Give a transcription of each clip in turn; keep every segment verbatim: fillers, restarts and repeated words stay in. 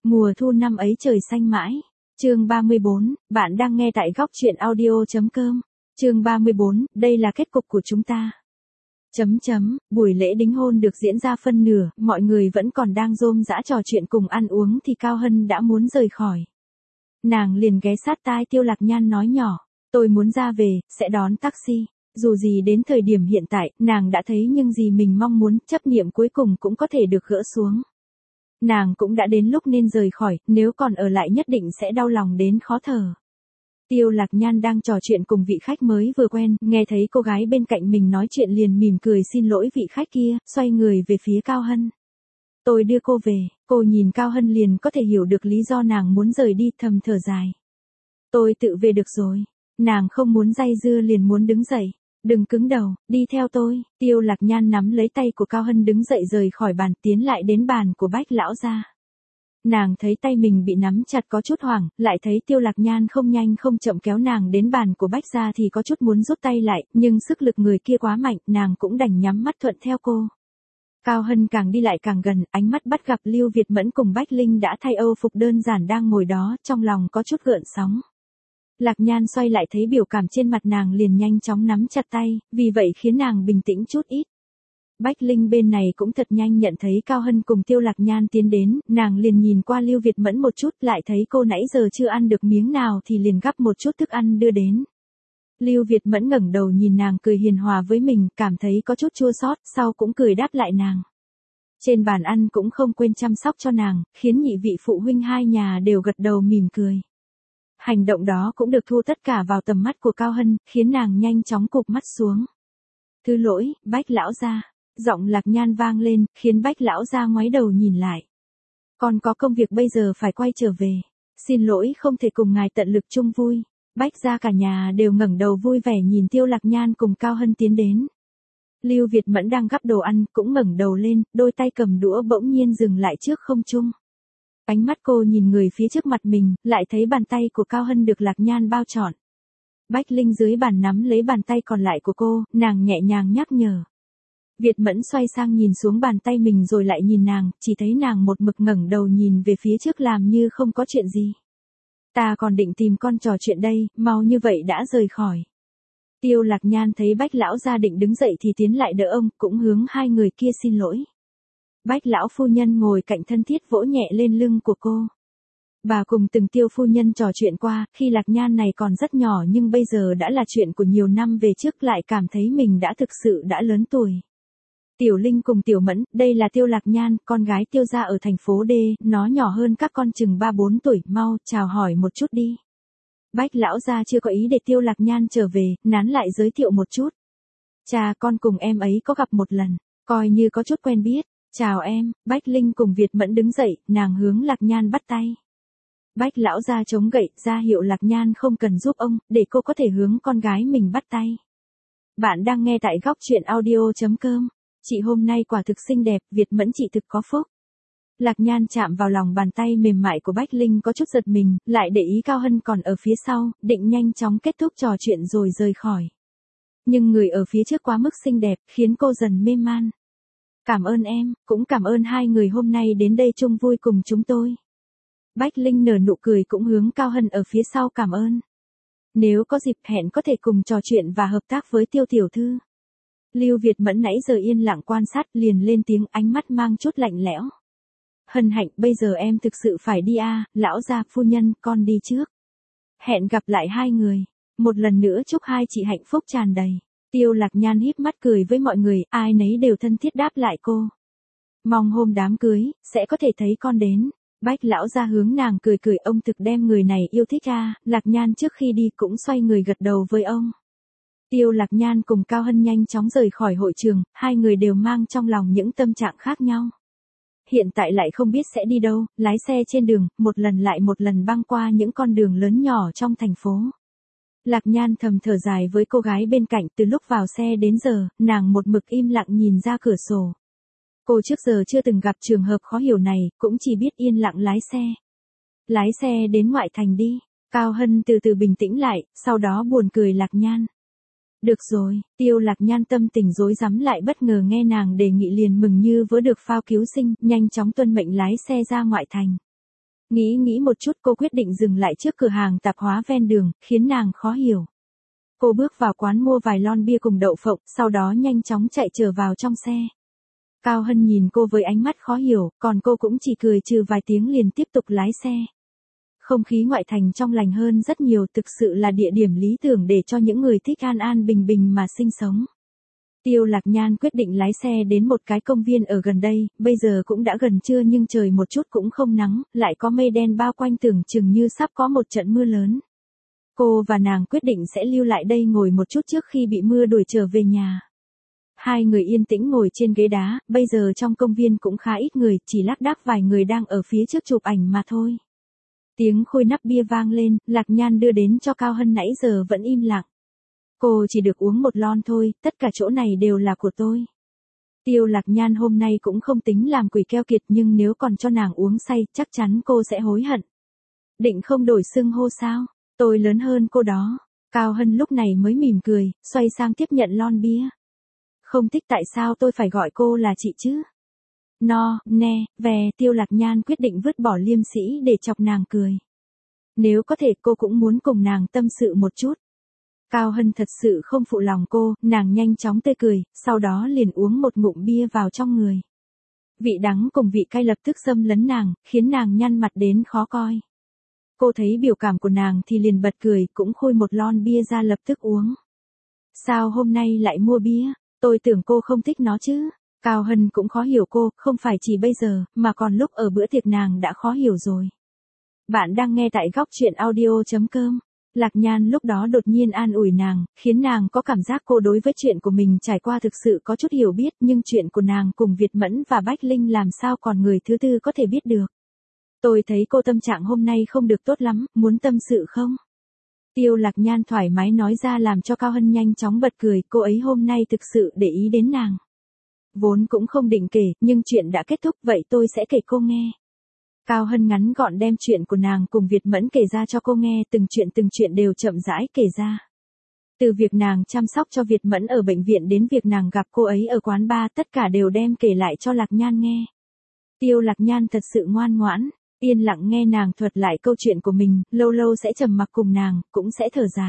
Mùa thu năm ấy trời xanh mãi. Chương ba mươi bốn, bạn đang nghe tại góc truyện audio chấm com. Chương ba mươi bốn, đây là kết cục của chúng ta. Chấm chấm, buổi lễ đính hôn được diễn ra phân nửa, mọi người vẫn còn đang rôm rã trò chuyện cùng ăn uống thì Cao Hân đã muốn rời khỏi. Nàng liền ghé sát tai Tiêu Lạc Nhan nói nhỏ, tôi muốn ra về, sẽ đón taxi. Dù gì đến thời điểm hiện tại, nàng đã thấy nhưng gì mình mong muốn, chấp niệm cuối cùng cũng có thể được gỡ xuống. Nàng cũng đã đến lúc nên rời khỏi, nếu còn ở lại nhất định sẽ đau lòng đến khó thở. Tiêu Lạc Nhan đang trò chuyện cùng vị khách mới vừa quen, nghe thấy cô gái bên cạnh mình nói chuyện liền mỉm cười xin lỗi vị khách kia, xoay người về phía Cao Hân. Tôi đưa cô về, cô nhìn Cao Hân liền có thể hiểu được lý do nàng muốn rời đi, thầm thở dài. Tôi tự về được rồi. Nàng không muốn dây dưa liền muốn đứng dậy. Đừng cứng đầu, đi theo tôi. Tiêu Lạc Nhan nắm lấy tay của Cao Hân đứng dậy rời khỏi bàn, tiến lại đến bàn của Bách lão gia. Nàng thấy tay mình bị nắm chặt có chút hoảng, lại thấy Tiêu Lạc Nhan không nhanh không chậm kéo nàng đến bàn của Bách gia thì có chút muốn rút tay lại, nhưng sức lực người kia quá mạnh, nàng cũng đành nhắm mắt thuận theo cô. Cao Hân càng đi lại càng gần, ánh mắt bắt gặp Lưu Việt Mẫn cùng Bách Linh đã thay âu phục đơn giản đang ngồi đó, trong lòng có chút gợn sóng. Lạc Nhan xoay lại thấy biểu cảm trên mặt nàng liền nhanh chóng nắm chặt tay, vì vậy khiến nàng bình tĩnh chút ít. Bách Linh bên này cũng thật nhanh nhận thấy Cao Hân cùng Tiêu Lạc Nhan tiến đến, nàng liền nhìn qua Lưu Việt Mẫn một chút, lại thấy cô nãy giờ chưa ăn được miếng nào thì liền gắp một chút thức ăn đưa đến. Lưu Việt Mẫn ngẩng đầu nhìn nàng cười hiền hòa với mình, cảm thấy có chút chua xót, sau cũng cười đáp lại nàng. Trên bàn ăn cũng không quên chăm sóc cho nàng, khiến nhị vị phụ huynh hai nhà đều gật đầu mỉm cười. Hành động đó cũng được thu tất cả vào tầm mắt của Cao Hân, khiến nàng nhanh chóng cụp mắt xuống. Thứ lỗi, Bách lão gia. Giọng Lạc Nhan vang lên, khiến Bách lão gia ngoái đầu nhìn lại. Còn có công việc bây giờ phải quay trở về. Xin lỗi không thể cùng ngài tận lực chung vui. Bách gia cả nhà đều ngẩng đầu vui vẻ nhìn Tiêu Lạc Nhan cùng Cao Hân tiến đến. Lưu Việt Mẫn đang gắp đồ ăn, cũng ngẩng đầu lên, đôi tay cầm đũa bỗng nhiên dừng lại trước không trung. Ánh mắt cô nhìn người phía trước mặt mình, lại thấy bàn tay của Cao Hân được Lạc Nhan bao trọn. Bách Linh dưới bàn nắm lấy bàn tay còn lại của cô, nàng nhẹ nhàng nhắc nhở. Việt Mẫn xoay sang nhìn xuống bàn tay mình rồi lại nhìn nàng, chỉ thấy nàng một mực ngẩng đầu nhìn về phía trước làm như không có chuyện gì. Ta còn định tìm con trò chuyện đây, mau như vậy đã rời khỏi. Tiêu Lạc Nhan thấy Bách lão gia định đứng dậy thì tiến lại đỡ ông, cũng hướng hai người kia xin lỗi. Bách lão phu nhân ngồi cạnh thân thiết vỗ nhẹ lên lưng của cô. Bà cùng từng Tiêu phu nhân trò chuyện qua, khi Lạc Nhan này còn rất nhỏ nhưng bây giờ đã là chuyện của nhiều năm về trước, lại cảm thấy mình đã thực sự đã lớn tuổi. Tiểu Linh cùng Tiểu Mẫn, đây là Tiêu Lạc Nhan, con gái Tiêu gia ở thành phố D, nó nhỏ hơn các con chừng ba bốn tuổi, mau chào hỏi một chút đi. Bách lão gia chưa có ý để Tiêu Lạc Nhan trở về, nán lại giới thiệu một chút. Cha con cùng em ấy có gặp một lần, coi như có chút quen biết. Chào em. Bách Linh cùng Việt Mẫn đứng dậy, nàng hướng Lạc Nhan bắt tay. Bách lão gia chống gậy, ra hiệu Lạc Nhan không cần giúp ông, để cô có thể hướng con gái mình bắt tay. Bạn đang nghe tại góc truyện audio chấm com. Chị hôm nay quả thực xinh đẹp, Việt Mẫn chị thực có phúc. Lạc Nhan chạm vào lòng bàn tay mềm mại của Bách Linh có chút giật mình, lại để ý Cao Hân còn ở phía sau, định nhanh chóng kết thúc trò chuyện rồi rời khỏi. Nhưng người ở phía trước quá mức xinh đẹp, khiến cô dần mê man. Cảm ơn em, cũng cảm ơn hai người hôm nay đến đây chung vui cùng chúng tôi. Bách Linh nở nụ cười cũng hướng Cao Hân ở phía sau cảm ơn. Nếu có dịp hẹn có thể cùng trò chuyện và hợp tác với Tiêu tiểu thư. Lưu Việt Mẫn nãy giờ yên lặng quan sát liền lên tiếng, ánh mắt mang chút lạnh lẽo. Hân hạnh, bây giờ em thực sự phải đi à, lão gia phu nhân, con đi trước. Hẹn gặp lại hai người. Một lần nữa chúc hai chị hạnh phúc tràn đầy. Tiêu Lạc Nhan híp mắt cười với mọi người, ai nấy đều thân thiết đáp lại cô. Mong hôm đám cưới, sẽ có thể thấy con đến. Bách lão gia hướng nàng cười cười, ông thực đem người này yêu thích à, Lạc Nhan trước khi đi cũng xoay người gật đầu với ông. Tiêu Lạc Nhan cùng Cao Hân nhanh chóng rời khỏi hội trường, hai người đều mang trong lòng những tâm trạng khác nhau. Hiện tại lại không biết sẽ đi đâu, lái xe trên đường, một lần lại một lần băng qua những con đường lớn nhỏ trong thành phố. Lạc Nhan thầm thở dài với cô gái bên cạnh, từ lúc vào xe đến giờ, nàng một mực im lặng nhìn ra cửa sổ. Cô trước giờ chưa từng gặp trường hợp khó hiểu này, cũng chỉ biết yên lặng lái xe. Lái xe đến ngoại thành đi. Cao Hân từ từ bình tĩnh lại, sau đó buồn cười Lạc Nhan. Được rồi, Tiêu Lạc Nhan tâm tình rối rắm lại bất ngờ nghe nàng đề nghị liền mừng như vỡ được phao cứu sinh, nhanh chóng tuân mệnh lái xe ra ngoại thành. Nghĩ nghĩ một chút cô quyết định dừng lại trước cửa hàng tạp hóa ven đường, khiến nàng khó hiểu. Cô bước vào quán mua vài lon bia cùng đậu phộng, sau đó nhanh chóng chạy trở vào trong xe. Cao Hân nhìn cô với ánh mắt khó hiểu, còn cô cũng chỉ cười trừ vài tiếng liền tiếp tục lái xe. Không khí ngoại thành trong lành hơn rất nhiều, thực sự là địa điểm lý tưởng để cho những người thích an an bình bình mà sinh sống. Tiêu Lạc Nhan quyết định lái xe đến một cái công viên ở gần đây, bây giờ cũng đã gần trưa nhưng trời một chút cũng không nắng, lại có mây đen bao quanh tưởng chừng như sắp có một trận mưa lớn. Cô và nàng quyết định sẽ lưu lại đây ngồi một chút trước khi bị mưa đuổi trở về nhà. Hai người yên tĩnh ngồi trên ghế đá, bây giờ trong công viên cũng khá ít người, chỉ lác đác vài người đang ở phía trước chụp ảnh mà thôi. Tiếng khôi nắp bia vang lên, Lạc Nhan đưa đến cho Cao Hân nãy giờ vẫn im lặng. Cô chỉ được uống một lon thôi, tất cả chỗ này đều là của tôi. Tiêu Lạc Nhan hôm nay cũng không tính làm quỷ keo kiệt nhưng nếu còn cho nàng uống say, chắc chắn cô sẽ hối hận. Định không đổi xưng hô sao? Tôi lớn hơn cô đó. Cao Hân lúc này mới mỉm cười, xoay sang tiếp nhận lon bia. Không thích tại sao tôi phải gọi cô là chị chứ? No, nè, về, Tiêu Lạc Nhan quyết định vứt bỏ liêm sĩ để chọc nàng cười. Nếu có thể cô cũng muốn cùng nàng tâm sự một chút. Cao Hân thật sự không phụ lòng cô, nàng nhanh chóng tươi cười, sau đó liền uống một ngụm bia vào trong người. Vị đắng cùng vị cay lập tức xâm lấn nàng, khiến nàng nhăn mặt đến khó coi. Cô thấy biểu cảm của nàng thì liền bật cười, cũng khui một lon bia ra lập tức uống. Sao hôm nay lại mua bia? Tôi tưởng cô không thích nó chứ. Cao Hân cũng khó hiểu cô, không phải chỉ bây giờ, mà còn lúc ở bữa tiệc nàng đã khó hiểu rồi. Bạn đang nghe tại góc truyện audio chấm com. Lạc Nhan lúc đó đột nhiên an ủi nàng, khiến nàng có cảm giác cô đối với chuyện của mình trải qua thực sự có chút hiểu biết, nhưng chuyện của nàng cùng Việt Mẫn và Bách Linh làm sao còn người thứ tư có thể biết được. Tôi thấy cô tâm trạng hôm nay không được tốt lắm, muốn tâm sự không? Tiêu Lạc Nhan thoải mái nói ra làm cho Cao Hân nhanh chóng bật cười, cô ấy hôm nay thực sự để ý đến nàng. Vốn cũng không định kể, nhưng chuyện đã kết thúc vậy tôi sẽ kể cô nghe. Cao Hân ngắn gọn đem chuyện của nàng cùng Việt Mẫn kể ra cho cô nghe, từng chuyện từng chuyện đều chậm rãi kể ra. Từ việc nàng chăm sóc cho Việt Mẫn ở bệnh viện đến việc nàng gặp cô ấy ở quán bar, tất cả đều đem kể lại cho Lạc Nhan nghe. Tiêu Lạc Nhan thật sự ngoan ngoãn, yên lặng nghe nàng thuật lại câu chuyện của mình, lâu lâu sẽ trầm mặc cùng nàng, cũng sẽ thở dài.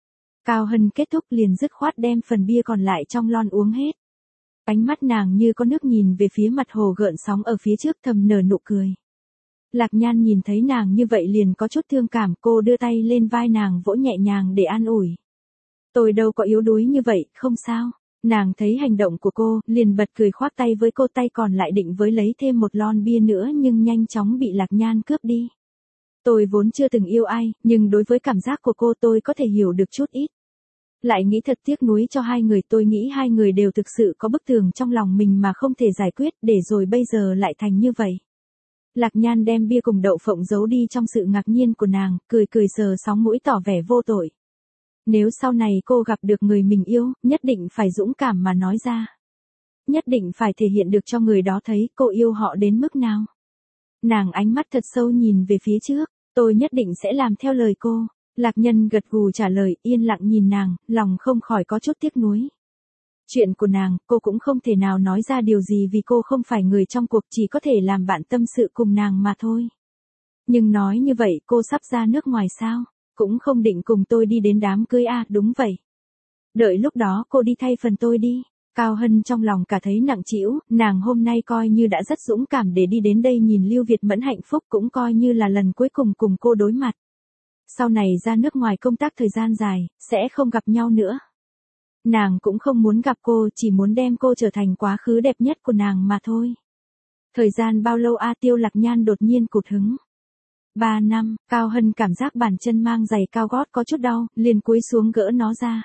Cao Hân kết thúc liền dứt khoát đem phần bia còn lại trong lon uống hết. Ánh mắt nàng như có nước nhìn về phía mặt hồ gợn sóng ở phía trước, thầm nở nụ cười. Lạc Nhan nhìn thấy nàng như vậy liền có chút thương cảm, cô đưa tay lên vai nàng vỗ nhẹ nhàng để an ủi. Tôi đâu có yếu đuối như vậy, không sao. Nàng thấy hành động của cô, liền bật cười khoác tay với cô, tay còn lại định với lấy thêm một lon bia nữa nhưng nhanh chóng bị Lạc Nhan cướp đi. Tôi vốn chưa từng yêu ai, nhưng đối với cảm giác của cô tôi có thể hiểu được chút ít. Lại nghĩ thật tiếc nuối cho hai người, tôi nghĩ hai người đều thực sự có bức tường trong lòng mình mà không thể giải quyết, để rồi bây giờ lại thành như vậy. Lạc Nhan đem bia cùng đậu phộng giấu đi trong sự ngạc nhiên của nàng, cười cười sờ sóng mũi tỏ vẻ vô tội. Nếu sau này cô gặp được người mình yêu, nhất định phải dũng cảm mà nói ra. Nhất định phải thể hiện được cho người đó thấy cô yêu họ đến mức nào. Nàng ánh mắt thật sâu nhìn về phía trước, tôi nhất định sẽ làm theo lời cô. Lạc Nhân gật gù trả lời, yên lặng nhìn nàng, lòng không khỏi có chút tiếc nuối. Chuyện của nàng, cô cũng không thể nào nói ra điều gì vì cô không phải người trong cuộc, chỉ có thể làm bạn tâm sự cùng nàng mà thôi. Nhưng nói như vậy cô sắp ra nước ngoài sao? Cũng không định cùng tôi đi đến đám cưới à, đúng vậy. Đợi lúc đó cô đi thay phần tôi đi. Cao Hân trong lòng cả thấy nặng trĩu, nàng hôm nay coi như đã rất dũng cảm để đi đến đây nhìn Lưu Việt Mẫn hạnh phúc, cũng coi như là lần cuối cùng cùng cô đối mặt. Sau này ra nước ngoài công tác thời gian dài, sẽ không gặp nhau nữa. Nàng cũng không muốn gặp cô, chỉ muốn đem cô trở thành quá khứ đẹp nhất của nàng mà thôi. Thời gian bao lâu a? Tiêu Lạc Nhan đột nhiên cụt hứng. Ba năm, Cao Hân cảm giác bàn chân mang giày cao gót có chút đau, liền cúi xuống gỡ nó ra.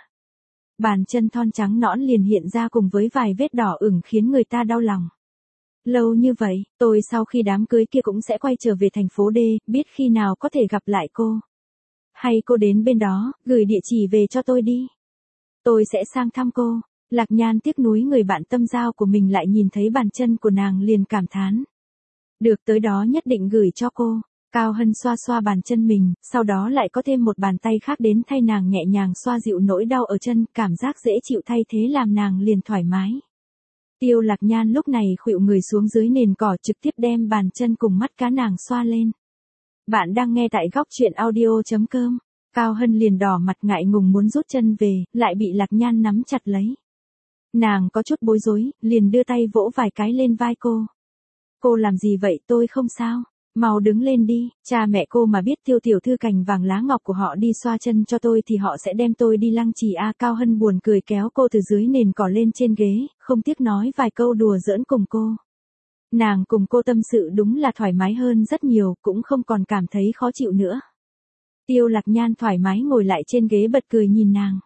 Bàn chân thon trắng nõn liền hiện ra cùng với vài vết đỏ ửng khiến người ta đau lòng. Lâu như vậy, tôi sau khi đám cưới kia cũng sẽ quay trở về thành phố D, biết khi nào có thể gặp lại cô. Hay cô đến bên đó, gửi địa chỉ về cho tôi đi. Tôi sẽ sang thăm cô. Lạc Nhan tiếc nuối người bạn tâm giao của mình lại nhìn thấy bàn chân của nàng liền cảm thán. Được, tới đó nhất định gửi cho cô. Cao Hân xoa xoa bàn chân mình, sau đó lại có thêm một bàn tay khác đến thay nàng nhẹ nhàng xoa dịu nỗi đau ở chân, cảm giác dễ chịu thay thế làm nàng liền thoải mái. Tiêu Lạc Nhan lúc này khuỵu người xuống dưới nền cỏ trực tiếp đem bàn chân cùng mắt cá nàng xoa lên. Bạn đang nghe tại góc chuyện audio chấm com. Cao Hân liền đỏ mặt ngại ngùng muốn rút chân về, lại bị Lạc Nhan nắm chặt lấy. Nàng có chút bối rối, liền đưa tay vỗ vài cái lên vai cô. Cô làm gì vậy, tôi không sao. Mau đứng lên đi, cha mẹ cô mà biết Tiêu tiểu thư cành vàng lá ngọc của họ đi xoa chân cho tôi thì họ sẽ đem tôi đi lăng trì a. Cao Hân buồn cười kéo cô từ dưới nền cỏ lên trên ghế, không tiếc nói vài câu đùa giỡn cùng cô. Nàng cùng cô tâm sự đúng là thoải mái hơn rất nhiều, cũng không còn cảm thấy khó chịu nữa. Tiêu Lạc Nhan thoải mái ngồi lại trên ghế bật cười nhìn nàng.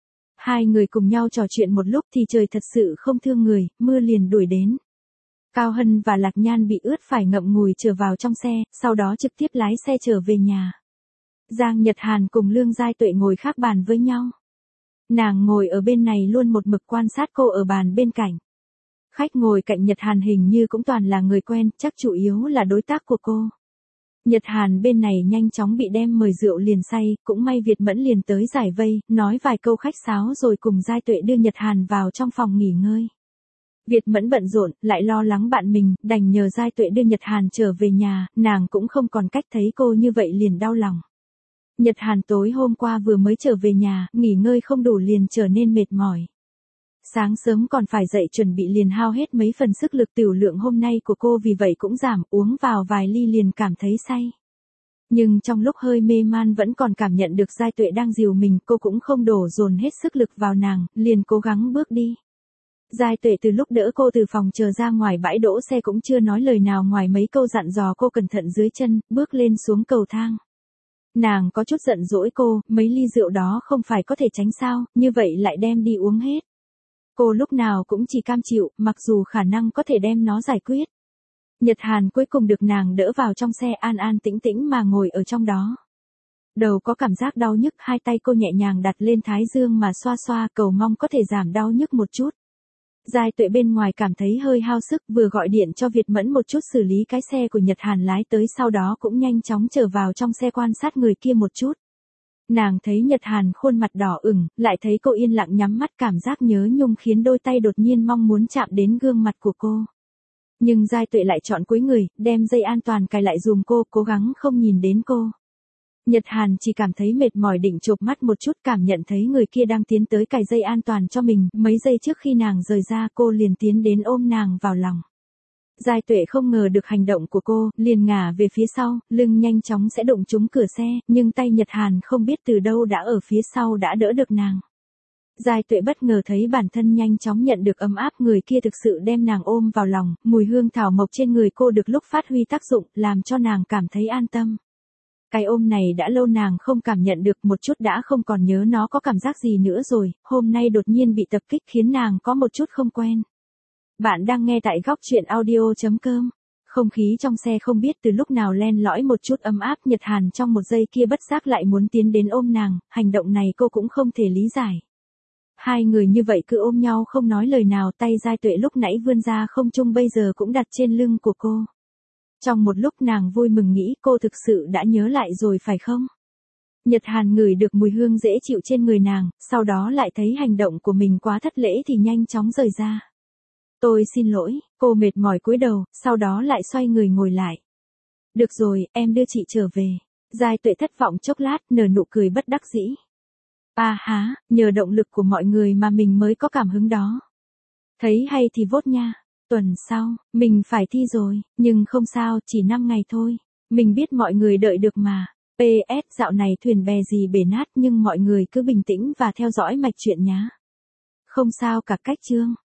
Hai người cùng nhau trò chuyện một lúc thì trời thật sự không thương người, mưa liền đuổi đến. Cao Hân và Lạc Nhan bị ướt phải ngậm ngùi trở vào trong xe, sau đó trực tiếp lái xe trở về nhà. Giang Nhật Hàn cùng Lương Giai Tuệ ngồi khác bàn với nhau. Nàng ngồi ở bên này luôn một mực quan sát cô ở bàn bên cạnh. Khách ngồi cạnh Nhật Hàn hình như cũng toàn là người quen, chắc chủ yếu là đối tác của cô. Nhật Hàn bên này nhanh chóng bị đem mời rượu liền say, cũng may Việt Mẫn liền tới giải vây, nói vài câu khách sáo rồi cùng Giai Tuệ đưa Nhật Hàn vào trong phòng nghỉ ngơi. Việt Mẫn bận rộn, lại lo lắng bạn mình, đành nhờ Giai Tuệ đưa Nhật Hàn trở về nhà, nàng cũng không còn cách thấy cô như vậy liền đau lòng. Nhật Hàn tối hôm qua vừa mới trở về nhà, nghỉ ngơi không đủ liền trở nên mệt mỏi. Sáng sớm còn phải dậy chuẩn bị liền hao hết mấy phần sức lực, tiểu lượng hôm nay của cô vì vậy cũng giảm, uống vào vài ly liền cảm thấy say. Nhưng trong lúc hơi mê man vẫn còn cảm nhận được Giai Tuệ đang dìu mình, cô cũng không đổ dồn hết sức lực vào nàng, liền cố gắng bước đi. Giai Tuệ từ lúc đỡ cô từ phòng chờ ra ngoài bãi đỗ xe cũng chưa nói lời nào ngoài mấy câu dặn dò cô cẩn thận dưới chân, bước lên xuống cầu thang. Nàng có chút giận dỗi cô, mấy ly rượu đó không phải có thể tránh sao, như vậy lại đem đi uống hết. Cô lúc nào cũng chỉ cam chịu, mặc dù khả năng có thể đem nó giải quyết. Nhật Hàn cuối cùng được nàng đỡ vào trong xe, an an tĩnh tĩnh mà ngồi ở trong đó. Đầu có cảm giác đau nhức, hai tay cô nhẹ nhàng đặt lên thái dương mà xoa xoa, cầu mong có thể giảm đau nhức một chút. Giai Tuệ bên ngoài cảm thấy hơi hao sức, vừa gọi điện cho Việt Mẫn một chút xử lý cái xe của Nhật Hàn lái tới, sau đó cũng nhanh chóng trở vào trong xe quan sát người kia một chút. Nàng thấy Nhật Hàn khuôn mặt đỏ ửng, lại thấy cô yên lặng nhắm mắt, cảm giác nhớ nhung khiến đôi tay đột nhiên mong muốn chạm đến gương mặt của cô. Nhưng Giai Tuệ lại chọn cúi người, đem dây an toàn cài lại dùm cô, cố gắng không nhìn đến cô. Nhật Hàn chỉ cảm thấy mệt mỏi, định chộp mắt một chút, cảm nhận thấy người kia đang tiến tới cài dây an toàn cho mình, mấy giây trước khi nàng rời ra cô liền tiến đến ôm nàng vào lòng. Giai Tuệ không ngờ được hành động của cô, liền ngả về phía sau, lưng nhanh chóng sẽ đụng trúng cửa xe, nhưng tay Nhật Hàn không biết từ đâu đã ở phía sau đã đỡ được nàng. Giai Tuệ bất ngờ thấy bản thân nhanh chóng nhận được ấm áp, người kia thực sự đem nàng ôm vào lòng, mùi hương thảo mộc trên người cô được lúc phát huy tác dụng, làm cho nàng cảm thấy an tâm. Cái ôm này đã lâu nàng không cảm nhận được, một chút đã không còn nhớ nó có cảm giác gì nữa rồi, hôm nay đột nhiên bị tập kích khiến nàng có một chút không quen. Bạn đang nghe tại góc chuyện audio chấm com. Không khí trong xe không biết từ lúc nào len lỏi một chút ấm áp, Nhật Hàn trong một giây kia bất giác lại muốn tiến đến ôm nàng, hành động này cô cũng không thể lý giải. Hai người như vậy cứ ôm nhau không nói lời nào, tay Giai Tuệ lúc nãy vươn ra không trung bây giờ cũng đặt trên lưng của cô. Trong một lúc nàng vui mừng nghĩ cô thực sự đã nhớ lại rồi phải không? Nhật Hàn ngửi được mùi hương dễ chịu trên người nàng, sau đó lại thấy hành động của mình quá thất lễ thì nhanh chóng rời ra. Tôi xin lỗi, cô mệt mỏi cúi đầu, sau đó lại xoay người ngồi lại. Được rồi, em đưa chị trở về. Giai Tuệ thất vọng chốc lát, nở nụ cười bất đắc dĩ. À há, nhờ động lực của mọi người mà mình mới có cảm hứng đó. Thấy hay thì vote nha. Tuần sau, mình phải thi rồi, nhưng không sao, chỉ năm ngày thôi. Mình biết mọi người đợi được mà. pê ét dạo này thuyền bè gì bể nát, nhưng mọi người cứ bình tĩnh và theo dõi mạch chuyện nhá. Không sao cả, cách chương.